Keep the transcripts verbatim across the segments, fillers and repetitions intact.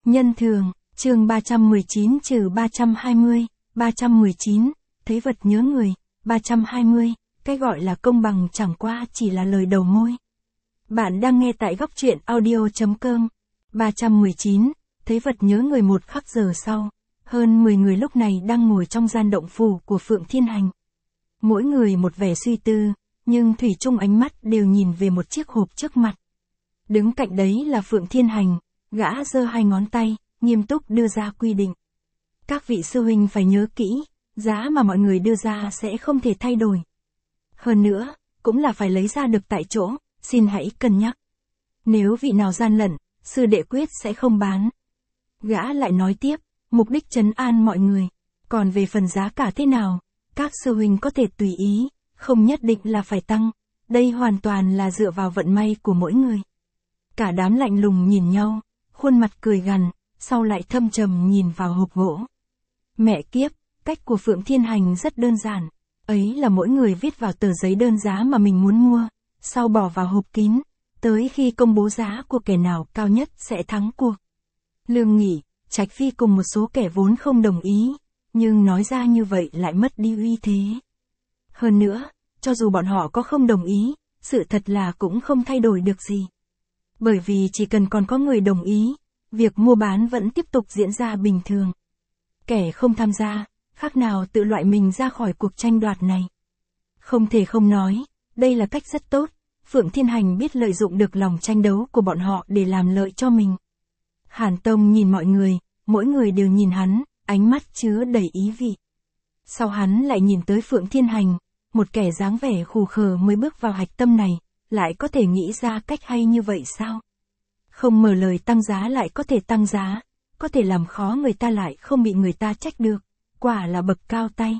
Nhân thường, chương ba trăm mười chín trừ ba trăm hai mươi, ba trăm mười chín, thấy vật nhớ người, ba trăm hai mươi, cái gọi là công bằng chẳng qua chỉ là lời đầu môi. Bạn đang nghe tại góc truyện audio.com. ba trăm mười chín, thấy vật nhớ người. Một khắc giờ sau, hơn mười người lúc này đang ngồi trong gian động phủ của Phượng Thiên Hành. Mỗi người một vẻ suy tư, nhưng thủy chung ánh mắt đều nhìn về một chiếc hộp trước mặt. Đứng cạnh đấy là Phượng Thiên Hành, gã giơ hai ngón tay, nghiêm túc đưa ra quy định. Các vị sư huynh phải nhớ kỹ, giá mà mọi người đưa ra sẽ không thể thay đổi. Hơn nữa, cũng là phải lấy ra được tại chỗ, xin hãy cân nhắc. Nếu vị nào gian lận, sư đệ quyết sẽ không bán. Gã lại nói tiếp, mục đích trấn an mọi người. Còn về phần giá cả thế nào, các sư huynh có thể tùy ý, không nhất định là phải tăng. Đây hoàn toàn là dựa vào vận may của mỗi người. Cả đám lạnh lùng nhìn nhau, khuôn mặt cười gằn, sau lại thâm trầm nhìn vào hộp gỗ. Mẹ kiếp, cách của Phượng Thiên Hành rất đơn giản. Ấy là mỗi người viết vào tờ giấy đơn giá mà mình muốn mua, sau bỏ vào hộp kín, tới khi công bố giá của kẻ nào cao nhất sẽ thắng cuộc. Lương Nghị, Trạch Phi cùng một số kẻ vốn không đồng ý, nhưng nói ra như vậy lại mất đi uy thế. Hơn nữa, cho dù bọn họ có không đồng ý, sự thật là cũng không thay đổi được gì. Bởi vì chỉ cần còn có người đồng ý, việc mua bán vẫn tiếp tục diễn ra bình thường. Kẻ không tham gia, khác nào tự loại mình ra khỏi cuộc tranh đoạt này. Không thể không nói, đây là cách rất tốt, Phượng Thiên Hành biết lợi dụng được lòng tranh đấu của bọn họ để làm lợi cho mình. Hàn Tông nhìn mọi người, mỗi người đều nhìn hắn, ánh mắt chứa đầy ý vị. Sau hắn lại nhìn tới Phượng Thiên Hành, một kẻ dáng vẻ khù khờ mới bước vào hạch tâm này, lại có thể nghĩ ra cách hay như vậy sao? Không mở lời tăng giá lại có thể tăng giá, có thể làm khó người ta lại không bị người ta trách được, quả là bậc cao tay.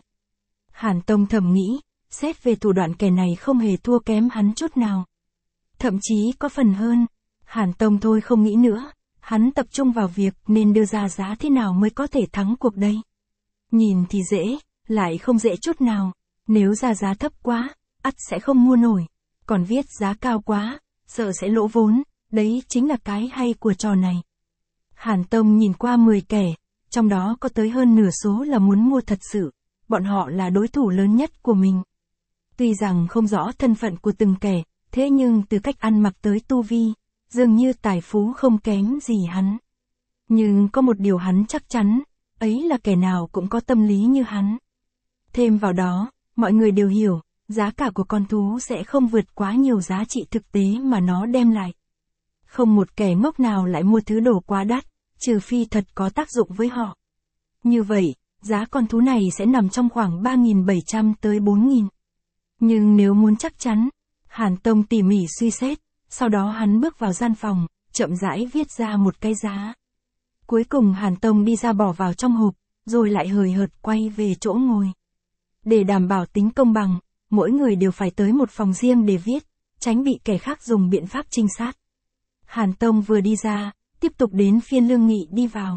Hàn Tông thầm nghĩ, xét về thủ đoạn kẻ này không hề thua kém hắn chút nào. Thậm chí có phần hơn, Hàn Tông thôi không nghĩ nữa, hắn tập trung vào việc nên đưa ra giá thế nào mới có thể thắng cuộc đây. Nhìn thì dễ, lại không dễ chút nào, nếu ra giá thấp quá, ắt sẽ không mua nổi, còn viết giá cao quá, sợ sẽ lỗ vốn, đấy chính là cái hay của trò này. Hàn Tông nhìn qua mười kẻ, trong đó có tới hơn nửa số là muốn mua thật sự, bọn họ là đối thủ lớn nhất của mình. Tuy rằng không rõ thân phận của từng kẻ, thế nhưng từ cách ăn mặc tới tu vi, dường như tài phú không kém gì hắn. Nhưng có một điều hắn chắc chắn, ấy là kẻ nào cũng có tâm lý như hắn. Thêm vào đó, mọi người đều hiểu, giá cả của con thú sẽ không vượt quá nhiều giá trị thực tế mà nó đem lại. Không một kẻ ngốc nào lại mua thứ đồ quá đắt, trừ phi thật có tác dụng với họ. Như vậy, giá con thú này sẽ nằm trong khoảng ba nghìn bảy trăm tới bốn nghìn. Nhưng nếu muốn chắc chắn, Hàn Tông tỉ mỉ suy xét, sau đó hắn bước vào gian phòng, chậm rãi viết ra một cái giá. Cuối cùng Hàn Tông đi ra bỏ vào trong hộp, rồi lại hời hợt quay về chỗ ngồi. Để đảm bảo tính công bằng, mỗi người đều phải tới một phòng riêng để viết, tránh bị kẻ khác dùng biện pháp trinh sát. Hàn Tông vừa đi ra, tiếp tục đến phiên Lương Nghị đi vào.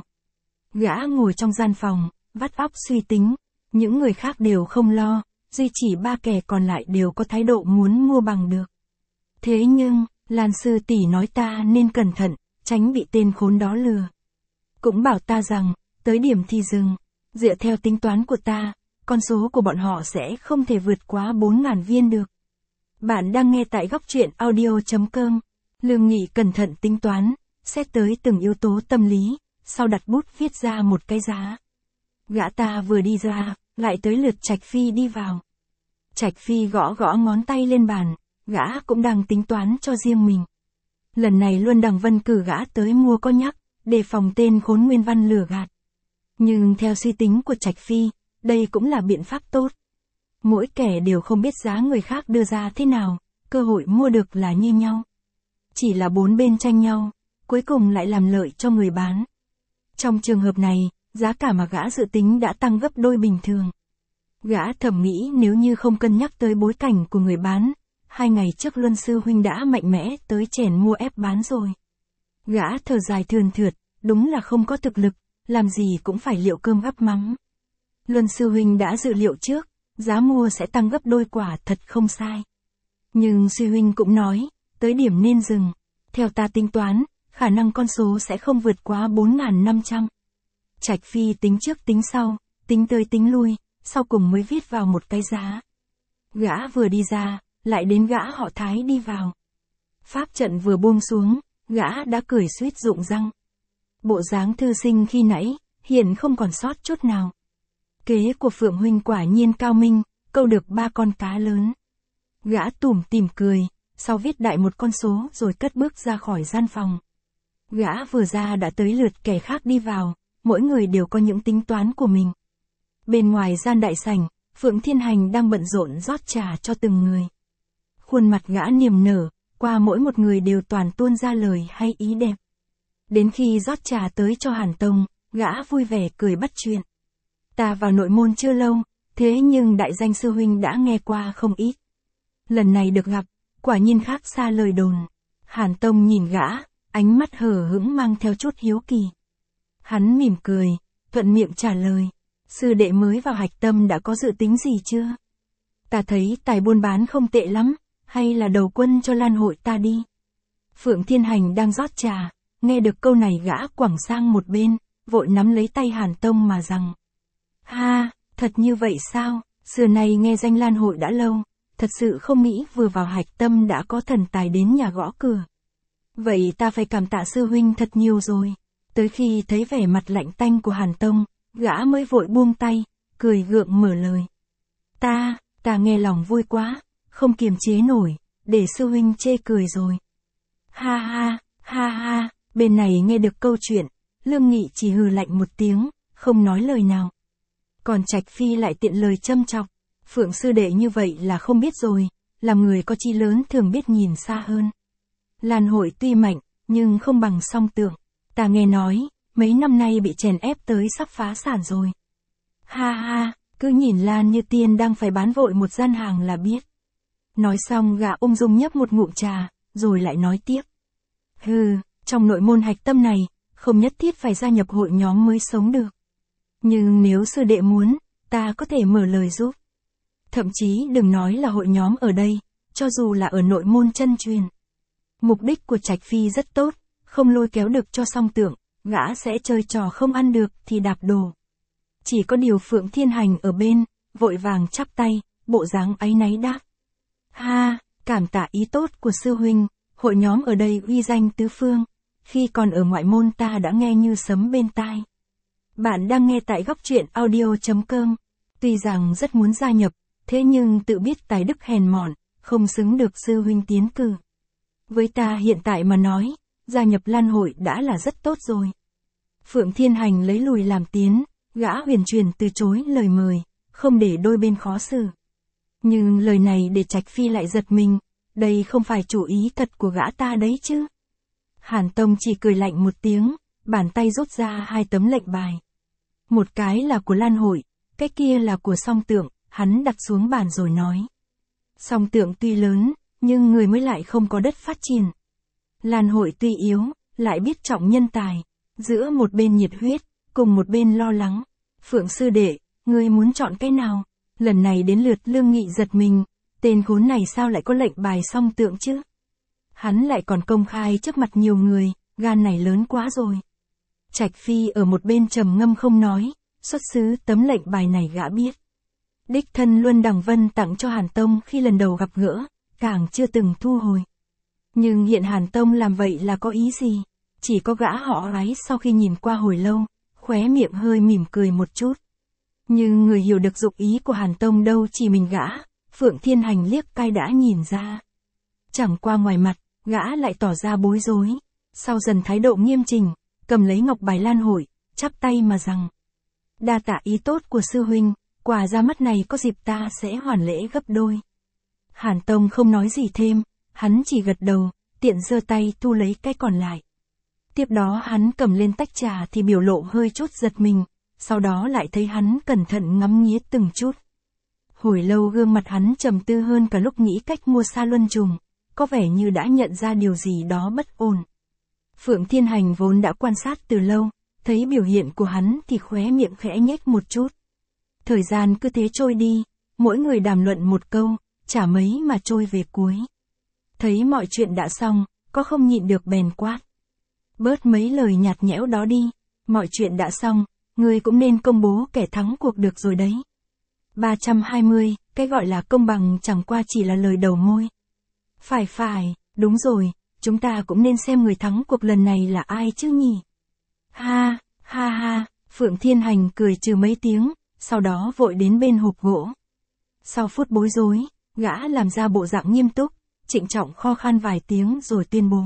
Gã ngồi trong gian phòng, vắt óc suy tính, những người khác đều không lo, duy chỉ ba kẻ còn lại đều có thái độ muốn mua bằng được. Thế nhưng, Lan sư tỷ nói ta nên cẩn thận, tránh bị tên khốn đó lừa. Cũng bảo ta rằng, tới điểm thì dừng, dựa theo tính toán của ta, con số của bọn họ sẽ không thể vượt quá bốn nghìn viên được. Bạn đang nghe tại góc truyện audio.com. Lương Nghị cẩn thận tính toán, xét tới từng yếu tố tâm lý, sau đặt bút viết ra một cái giá. Gã ta vừa đi ra, lại tới lượt Trạch Phi đi vào. Trạch Phi gõ gõ ngón tay lên bàn, gã cũng đang tính toán cho riêng mình. Lần này Luân Đằng Vân cử gã tới mua có nhắc, đề phòng tên khốn Nguyên Văn lừa gạt. Nhưng theo suy tính của Trạch Phi, đây cũng là biện pháp tốt. Mỗi kẻ đều không biết giá người khác đưa ra thế nào, cơ hội mua được là như nhau. Chỉ là bốn bên tranh nhau, cuối cùng lại làm lợi cho người bán. Trong trường hợp này, giá cả mà gã dự tính đã tăng gấp đôi bình thường. Gã thầm nghĩ nếu như không cân nhắc tới bối cảnh của người bán, hai ngày trước Luân sư huynh đã mạnh mẽ tới chèn mua ép bán rồi. Gã thở dài thườn thượt, đúng là không có thực lực, làm gì cũng phải liệu cơm gắp mắm. Luân sư huynh đã dự liệu trước, giá mua sẽ tăng gấp đôi quả thật không sai. Nhưng sư huynh cũng nói, tới điểm nên dừng. Theo ta tính toán, khả năng con số sẽ không vượt quá bốn nghìn năm trăm. Trạch Phi tính trước tính sau, tính tới tính lui, sau cùng mới viết vào một cái giá. Gã vừa đi ra, lại đến gã họ Thái đi vào. Pháp trận vừa buông xuống, gã đã cười suýt rụng răng. Bộ dáng thư sinh khi nãy, hiện không còn sót chút nào. Kế của Phượng huynh quả nhiên cao minh, câu được ba con cá lớn. Gã tủm tỉm cười, sau viết đại một con số rồi cất bước ra khỏi gian phòng. Gã vừa ra đã tới lượt kẻ khác đi vào, mỗi người đều có những tính toán của mình. Bên ngoài gian đại sảnh, Phượng Thiên Hành đang bận rộn rót trà cho từng người. Khuôn mặt gã niềm nở, qua mỗi một người đều toàn tuôn ra lời hay ý đẹp. Đến khi rót trà tới cho Hàn Tông, gã vui vẻ cười bắt chuyện. Ta vào nội môn chưa lâu, thế nhưng đại danh sư huynh đã nghe qua không ít. Lần này được gặp, quả nhiên khác xa lời đồn. Hàn Tông nhìn gã, ánh mắt hờ hững mang theo chút hiếu kỳ. Hắn mỉm cười, thuận miệng trả lời. Sư đệ mới vào Hạch Tâm đã có dự tính gì chưa? Ta thấy tài buôn bán không tệ lắm, hay là đầu quân cho Lan hội ta đi? Phượng Thiên Hành đang rót trà, nghe được câu này gã quẳng sang một bên, vội nắm lấy tay Hàn Tông mà rằng. Ha, thật như vậy sao? Xưa nay nghe danh Lan hội đã lâu, thật sự không nghĩ vừa vào Hạch Tâm đã có thần tài đến nhà gõ cửa. Vậy ta phải cảm tạ sư huynh thật nhiều rồi. Tới khi thấy vẻ mặt lạnh tanh của Hàn Tông, gã mới vội buông tay, cười gượng mở lời. Ta, ta nghe lòng vui quá, không kiềm chế nổi, để sư huynh chê cười rồi. Ha ha, ha ha, bên này nghe được câu chuyện, Lương Nghị chỉ hừ lạnh một tiếng, không nói lời nào. Còn Trạch Phi lại tiện lời châm chọc, Phượng sư đệ như vậy là không biết rồi, làm người có chí lớn thường biết nhìn xa hơn. Lan hội tuy mạnh, nhưng không bằng Song Tượng. Ta nghe nói, mấy năm nay bị chèn ép tới sắp phá sản rồi. Ha ha, cứ nhìn Lan Như Tiên đang phải bán vội một gian hàng là biết. Nói xong gã ung dung nhấp một ngụm trà, rồi lại nói tiếp. Hừ, trong nội môn Hạch Tâm này, không nhất thiết phải gia nhập hội nhóm mới sống được. Nhưng nếu sư đệ muốn, ta có thể mở lời giúp. Thậm chí đừng nói là hội nhóm ở đây, cho dù là ở nội môn chân truyền. Mục đích của Trạch Phi rất tốt, không lôi kéo được cho Song Tượng, gã sẽ chơi trò không ăn được thì đạp đổ. Chỉ có điều Phượng Thiên Hành ở bên, vội vàng chắp tay, bộ dáng áy náy đáp. Ha, cảm tạ ý tốt của sư huynh, hội nhóm ở đây uy danh tứ phương, khi còn ở ngoại môn ta đã nghe như sấm bên tai. Bạn đang nghe tại góc truyện audio chấm com, tuy rằng rất muốn gia nhập, thế nhưng tự biết tài đức hèn mọn, không xứng được sư huynh tiến cử. Với ta hiện tại mà nói, gia nhập Lan hội đã là rất tốt rồi. Phượng Thiên Hành lấy lùi làm tiến, gã huyền truyền từ chối lời mời, không để đôi bên khó xử. Nhưng lời này để Trạch Phi lại giật mình, đây không phải chủ ý thật của gã ta đấy chứ. Hàn Tông chỉ cười lạnh một tiếng, bàn tay rút ra hai tấm lệnh bài. Một cái là của Lan hội, cái kia là của Song Tượng, hắn đặt xuống bàn rồi nói. Song Tượng tuy lớn, nhưng người mới lại không có đất phát triển. Lan hội tuy yếu, lại biết trọng nhân tài, giữa một bên nhiệt huyết, cùng một bên lo lắng. Phượng sư đệ, ngươi muốn chọn cái nào? Lần này đến lượt Lương Nghị giật mình, tên khốn này sao lại có lệnh bài Song Tượng chứ? Hắn lại còn công khai trước mặt nhiều người, gan này lớn quá rồi. Trạch Phi ở một bên trầm ngâm không nói, xuất xứ tấm lệnh bài này gã biết. Đích thân Luân Đằng Vân tặng cho Hàn Tông khi lần đầu gặp gỡ, càng chưa từng thu hồi. Nhưng hiện Hàn Tông làm vậy là có ý gì? Chỉ có gã họ Ái sau khi nhìn qua hồi lâu, khóe miệng hơi mỉm cười một chút. Nhưng người hiểu được dụng ý của Hàn Tông đâu chỉ mình gã, Phượng Thiên Hành liếc cay đã nhìn ra. Chẳng qua ngoài mặt, gã lại tỏ ra bối rối, sau dần thái độ nghiêm chỉnh, cầm lấy ngọc bài Lan hội, chắp tay mà rằng. Đa tạ ý tốt của sư huynh, quà ra mắt này có dịp ta sẽ hoàn lễ gấp đôi. Hàn Tông không nói gì thêm, hắn chỉ gật đầu, tiện giơ tay thu lấy cái còn lại. Tiếp đó hắn cầm lên tách trà thì biểu lộ hơi chút giật mình, sau đó lại thấy hắn cẩn thận ngắm nghía từng chút. Hồi lâu gương mặt hắn trầm tư hơn cả lúc nghĩ cách mua sa luân trùng, có vẻ như đã nhận ra điều gì đó bất ổn. Phượng Thiên Hành vốn đã quan sát từ lâu, thấy biểu hiện của hắn thì khóe miệng khẽ nhếch một chút. Thời gian cứ thế trôi đi, mỗi người đàm luận một câu, chả mấy mà trôi về cuối. Thấy mọi chuyện đã xong, có không nhịn được bèn quát. bớt mấy lời nhạt nhẽo đó đi, mọi chuyện đã xong, ngươi cũng nên công bố kẻ thắng cuộc được rồi đấy. ba trăm hai mươi, cái gọi là công bằng chẳng qua chỉ là lời đầu môi. Phải phải, đúng rồi, chúng ta cũng nên xem người thắng cuộc lần này là ai chứ nhỉ? Ha, ha ha, Phượng Thiên Hành cười trừ mấy tiếng, sau đó vội đến bên hộp gỗ. Sau phút bối rối, gã làm ra bộ dạng nghiêm túc, trịnh trọng kho khan vài tiếng rồi tuyên bố.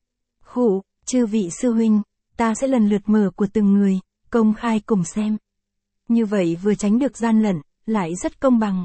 Khụ, chư vị sư huynh, ta sẽ lần lượt mở của từng người, công khai cùng xem. Như vậy vừa tránh được gian lận, lại rất công bằng.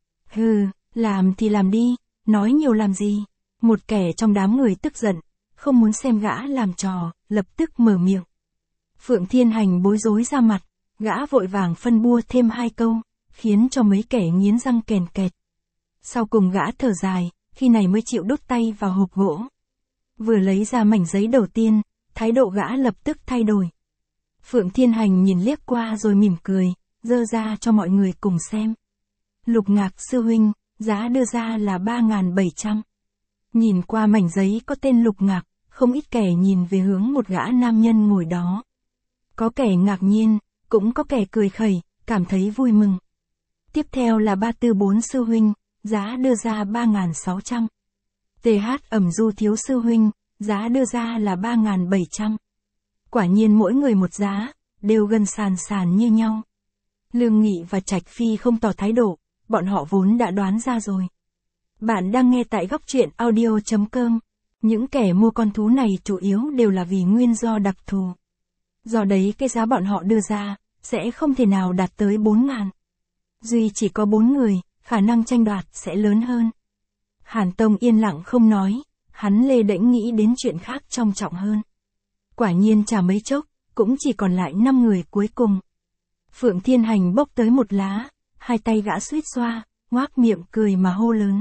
Hừ, làm thì làm đi, nói nhiều làm gì? Một kẻ trong đám người tức giận, không muốn xem gã làm trò, lập tức mở miệng. Phượng Thiên Hành bối rối ra mặt, gã vội vàng phân bua thêm hai câu, khiến cho mấy kẻ nghiến răng kèn kẹt. Sau cùng gã thở dài, khi này mới chịu đút tay vào hộp gỗ. Vừa lấy ra mảnh giấy đầu tiên, thái độ gã lập tức thay đổi. Phượng Thiên Hành nhìn liếc qua rồi mỉm cười, dơ ra cho mọi người cùng xem. Lục Ngạc sư huynh, giá đưa ra là ba nghìn bảy trăm. Nhìn qua mảnh giấy có tên Lục Ngạc, không ít kẻ nhìn về hướng một gã nam nhân ngồi đó. Có kẻ ngạc nhiên, cũng có kẻ cười khẩy, cảm thấy vui mừng. Tiếp theo là ba tư bốn sư huynh, giá đưa ra ba nghìn sáu trăm. tê hát ẩm du thiếu sư huynh, giá đưa ra là ba nghìn bảy trăm. Quả nhiên mỗi người một giá, đều gần sàn sàn như nhau. Lương Nghị và Trạch Phi không tỏ thái độ, bọn họ vốn đã đoán ra rồi. Bạn đang nghe tại góc truyện audio chấm com. Những kẻ mua con thú này chủ yếu đều là vì nguyên do đặc thù. Do đấy cái giá bọn họ đưa ra, sẽ không thể nào đạt tới bốn nghìn. Duy chỉ có bốn người, khả năng tranh đoạt sẽ lớn hơn. Hàn Tông yên lặng không nói, hắn lê đễnh nghĩ đến chuyện khác trọng trọng hơn. Quả nhiên chả mấy chốc, cũng chỉ còn lại năm người cuối cùng. Phượng Thiên Hành bốc tới một lá, hai tay gã suýt xoa, ngoác miệng cười mà hô lớn.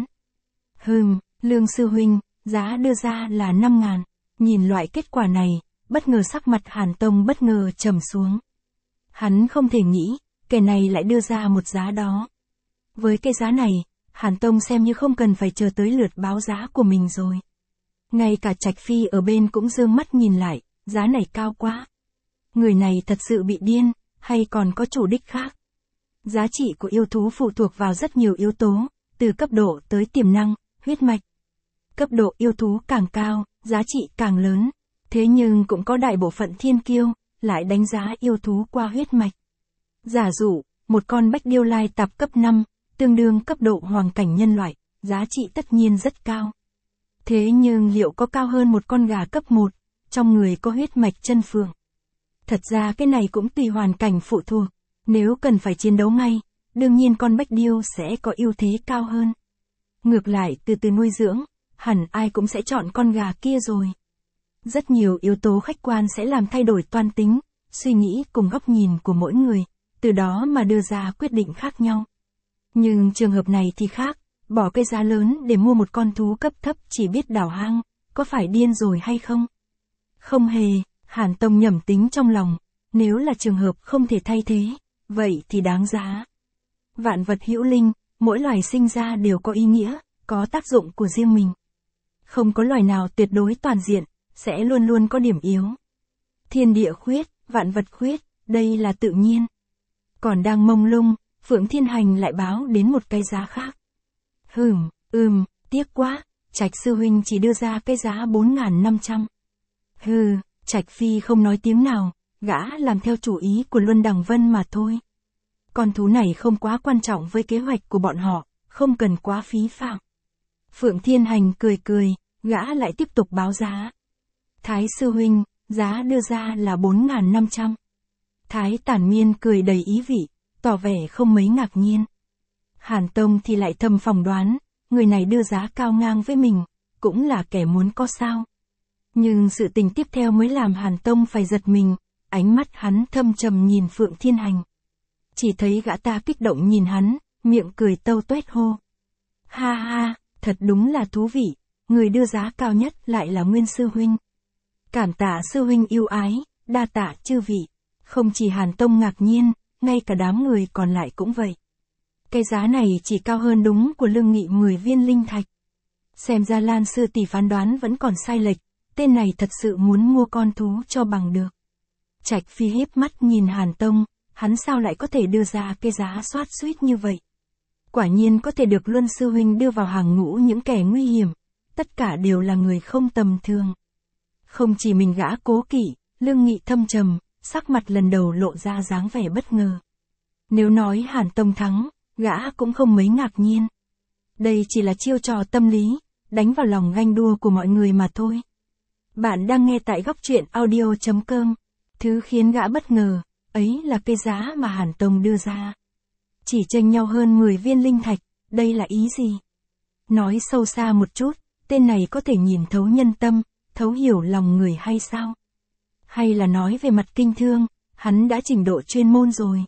Hừm, Lương sư huynh, giá đưa ra là năm nghìn. Nhìn loại kết quả này, bất ngờ sắc mặt Hàn Tông bất ngờ trầm xuống. Hắn không thể nghĩ, kẻ này lại đưa ra một giá đó. Với cái giá này, Hàn Tông xem như không cần phải chờ tới lượt báo giá của mình rồi. Ngay cả Trạch Phi ở bên cũng dương mắt nhìn lại, giá này cao quá. Người này thật sự bị điên, hay còn có chủ đích khác? Giá trị của yêu thú phụ thuộc vào rất nhiều yếu tố, từ cấp độ tới tiềm năng, huyết mạch. Cấp độ yêu thú càng cao, giá trị càng lớn. Thế nhưng cũng có đại bộ phận thiên kiêu, lại đánh giá yêu thú qua huyết mạch. Giả dụ, một con bách điêu lai tạp cấp năm, tương đương cấp độ hoàng cảnh nhân loại, giá trị tất nhiên rất cao. Thế nhưng liệu có cao hơn một con gà cấp một, trong người có huyết mạch chân phượng? Thật ra cái này cũng tùy hoàn cảnh phụ thuộc. Nếu cần phải chiến đấu ngay, đương nhiên con bách điêu sẽ có ưu thế cao hơn. Ngược lại từ từ nuôi dưỡng, hẳn ai cũng sẽ chọn con gà kia rồi. Rất nhiều yếu tố khách quan sẽ làm thay đổi toan tính, suy nghĩ cùng góc nhìn của mỗi người, từ đó mà đưa ra quyết định khác nhau. Nhưng trường hợp này thì khác, bỏ cái giá lớn để mua một con thú cấp thấp chỉ biết đào hang, có phải điên rồi hay không? Không hề, Hàn Tông nhẩm tính trong lòng, nếu là trường hợp không thể thay thế, vậy thì đáng giá. Vạn vật hữu linh, mỗi loài sinh ra đều có ý nghĩa, có tác dụng của riêng mình. Không có loài nào tuyệt đối toàn diện, sẽ luôn luôn có điểm yếu. Thiên địa khuyết, vạn vật khuyết, đây là tự nhiên. Còn đang mông lung, Phượng Thiên Hành lại báo đến một cái giá khác. Hừm, ừm, tiếc quá, Trạch sư huynh chỉ đưa ra cái giá bốn nghìn năm trăm. Hừ, Trạch Phi không nói tiếng nào, gã làm theo chủ ý của Luân Đằng Vân mà thôi. Con thú này không quá quan trọng với kế hoạch của bọn họ, không cần quá phí phạm. Phượng Thiên Hành cười cười, gã lại tiếp tục báo giá. Thái sư huynh, giá đưa ra là bốn nghìn năm trăm. Thái Tản Miên cười đầy ý vị, tỏ vẻ không mấy ngạc nhiên. Hàn Tông thì lại thầm phỏng đoán, người này đưa giá cao ngang với mình, cũng là kẻ muốn có sao. Nhưng sự tình tiếp theo mới làm Hàn Tông phải giật mình, ánh mắt hắn thâm trầm nhìn Phượng Thiên Hành. Chỉ thấy gã ta kích động nhìn hắn, miệng cười tâu tuét hô. Ha ha, thật đúng là thú vị, người đưa giá cao nhất lại là Nguyên sư huynh. Cảm tạ sư huynh yêu ái, đa tạ chư vị. Không chỉ Hàn Tông ngạc nhiên, ngay cả đám người còn lại cũng vậy. Cái giá này chỉ cao hơn đúng của Lương Nghị mười viên linh thạch. Xem ra Lan sư tỷ phán đoán vẫn còn sai lệch, tên này thật sự muốn mua con thú cho bằng được. Trạch Phi híp mắt nhìn Hàn Tông, hắn sao lại có thể đưa ra cái giá xoát xuýt như vậy. Quả nhiên có thể được Luân sư huynh đưa vào hàng ngũ những kẻ nguy hiểm, tất cả đều là người không tầm thường. Không chỉ mình gã cố kỵ, Lương Nghị thâm trầm, sắc mặt lần đầu lộ ra dáng vẻ bất ngờ. Nếu nói Hàn Tông thắng, gã cũng không mấy ngạc nhiên. Đây chỉ là chiêu trò tâm lý, đánh vào lòng ganh đua của mọi người mà thôi. Bạn đang nghe tại góc truyện audio chấm com. Thứ khiến gã bất ngờ, ấy là cái giá mà Hàn Tông đưa ra. Chỉ chênh nhau hơn mười viên linh thạch, đây là ý gì? Nói sâu xa một chút, tên này có thể nhìn thấu nhân tâm, thấu hiểu lòng người hay sao? Hay là nói về mặt kinh thương, hắn đã trình độ chuyên môn rồi.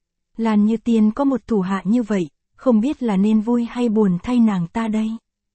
Lan Như Tiên có một thủ hạ như vậy, không biết là nên vui hay buồn thay nàng ta đây.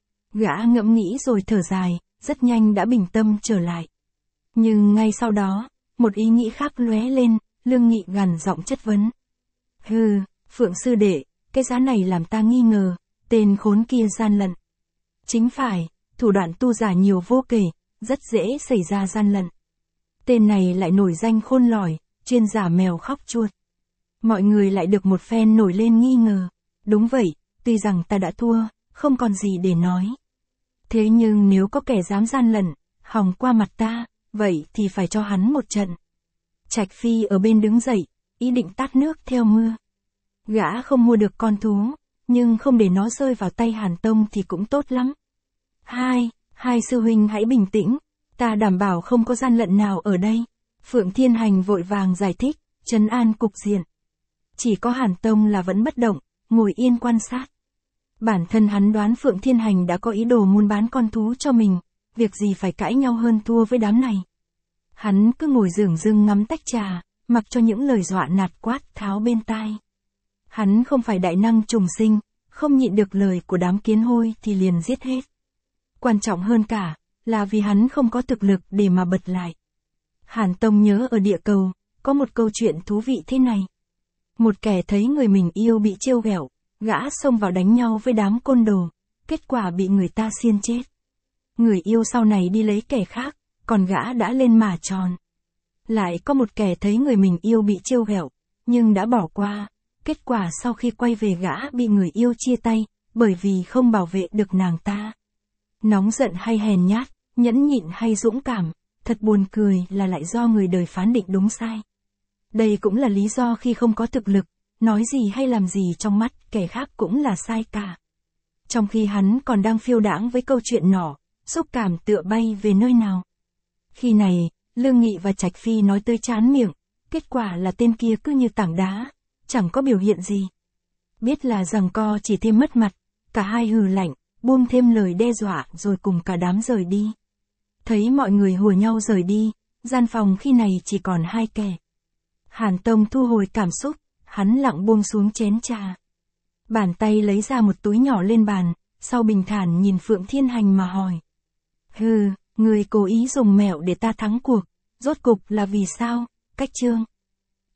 Gã ngẫm nghĩ rồi thở dài, rất nhanh đã bình tâm trở lại. Nhưng ngay sau đó, một ý nghĩ khác lóe lên, Lương Nghị gằn giọng chất vấn. Hừ, Phượng sư đệ, cái giá này làm ta nghi ngờ, tên khốn kia gian lận. Chính phải, thủ đoạn tu giả nhiều vô kể, rất dễ xảy ra gian lận. Tên này lại nổi danh khôn lỏi, chuyên giả mèo khóc chuột. Mọi người lại được một phen nổi lên nghi ngờ. Đúng vậy, tuy rằng ta đã thua, không còn gì để nói. Thế nhưng nếu có kẻ dám gian lận, hòng qua mặt ta, vậy thì phải cho hắn một trận. Trạch Phi ở bên đứng dậy, ý định tát nước theo mưa. Gã không mua được con thú, nhưng không để nó rơi vào tay Hàn Tông thì cũng tốt lắm. Hai, hai sư huynh hãy bình tĩnh, ta đảm bảo không có gian lận nào ở đây. Phượng Thiên Hành vội vàng giải thích, trấn an cục diện. Chỉ có Hàn Tông là vẫn bất động, ngồi yên quan sát. Bản thân hắn đoán Phượng Thiên Hành đã có ý đồ muốn bán con thú cho mình, việc gì phải cãi nhau hơn thua với đám này. Hắn cứ ngồi dửng dưng ngắm tách trà, mặc cho những lời dọa nạt quát tháo bên tai. Hắn không phải đại năng trùng sinh, không nhịn được lời của đám kiến hôi thì liền giết hết. Quan trọng hơn cả, là vì hắn không có thực lực để mà bật lại. Hàn Tông nhớ ở địa cầu, có một câu chuyện thú vị thế này. Một kẻ thấy người mình yêu bị trêu ghẹo, gã xông vào đánh nhau với đám côn đồ, kết quả bị người ta xiên chết. Người yêu sau này đi lấy kẻ khác, còn gã đã lên mả tròn. Lại có một kẻ thấy người mình yêu bị trêu ghẹo, nhưng đã bỏ qua, kết quả sau khi quay về gã bị người yêu chia tay, bởi vì không bảo vệ được nàng ta. Nóng giận hay hèn nhát, nhẫn nhịn hay dũng cảm, thật buồn cười là lại do người đời phán định đúng sai. Đây cũng là lý do khi không có thực lực, nói gì hay làm gì trong mắt kẻ khác cũng là sai cả. Trong khi hắn còn đang phiêu đãng với câu chuyện nhỏ, xúc cảm tựa bay về nơi nào. Khi này, Lương Nghị và Trạch Phi nói tới chán miệng, kết quả là tên kia cứ như tảng đá, chẳng có biểu hiện gì. Biết là giằng co chỉ thêm mất mặt, cả hai hừ lạnh, buông thêm lời đe dọa rồi cùng cả đám rời đi. Thấy mọi người hùa nhau rời đi, gian phòng khi này chỉ còn hai kẻ. Hàn Tông thu hồi cảm xúc, hắn lặng buông xuống chén trà. Bàn tay lấy ra một túi nhỏ lên bàn, sau bình thản nhìn Phượng Thiên Hành mà hỏi. Hừ, người cố ý dùng mẹo để ta thắng cuộc, rốt cục là vì sao, cách chương.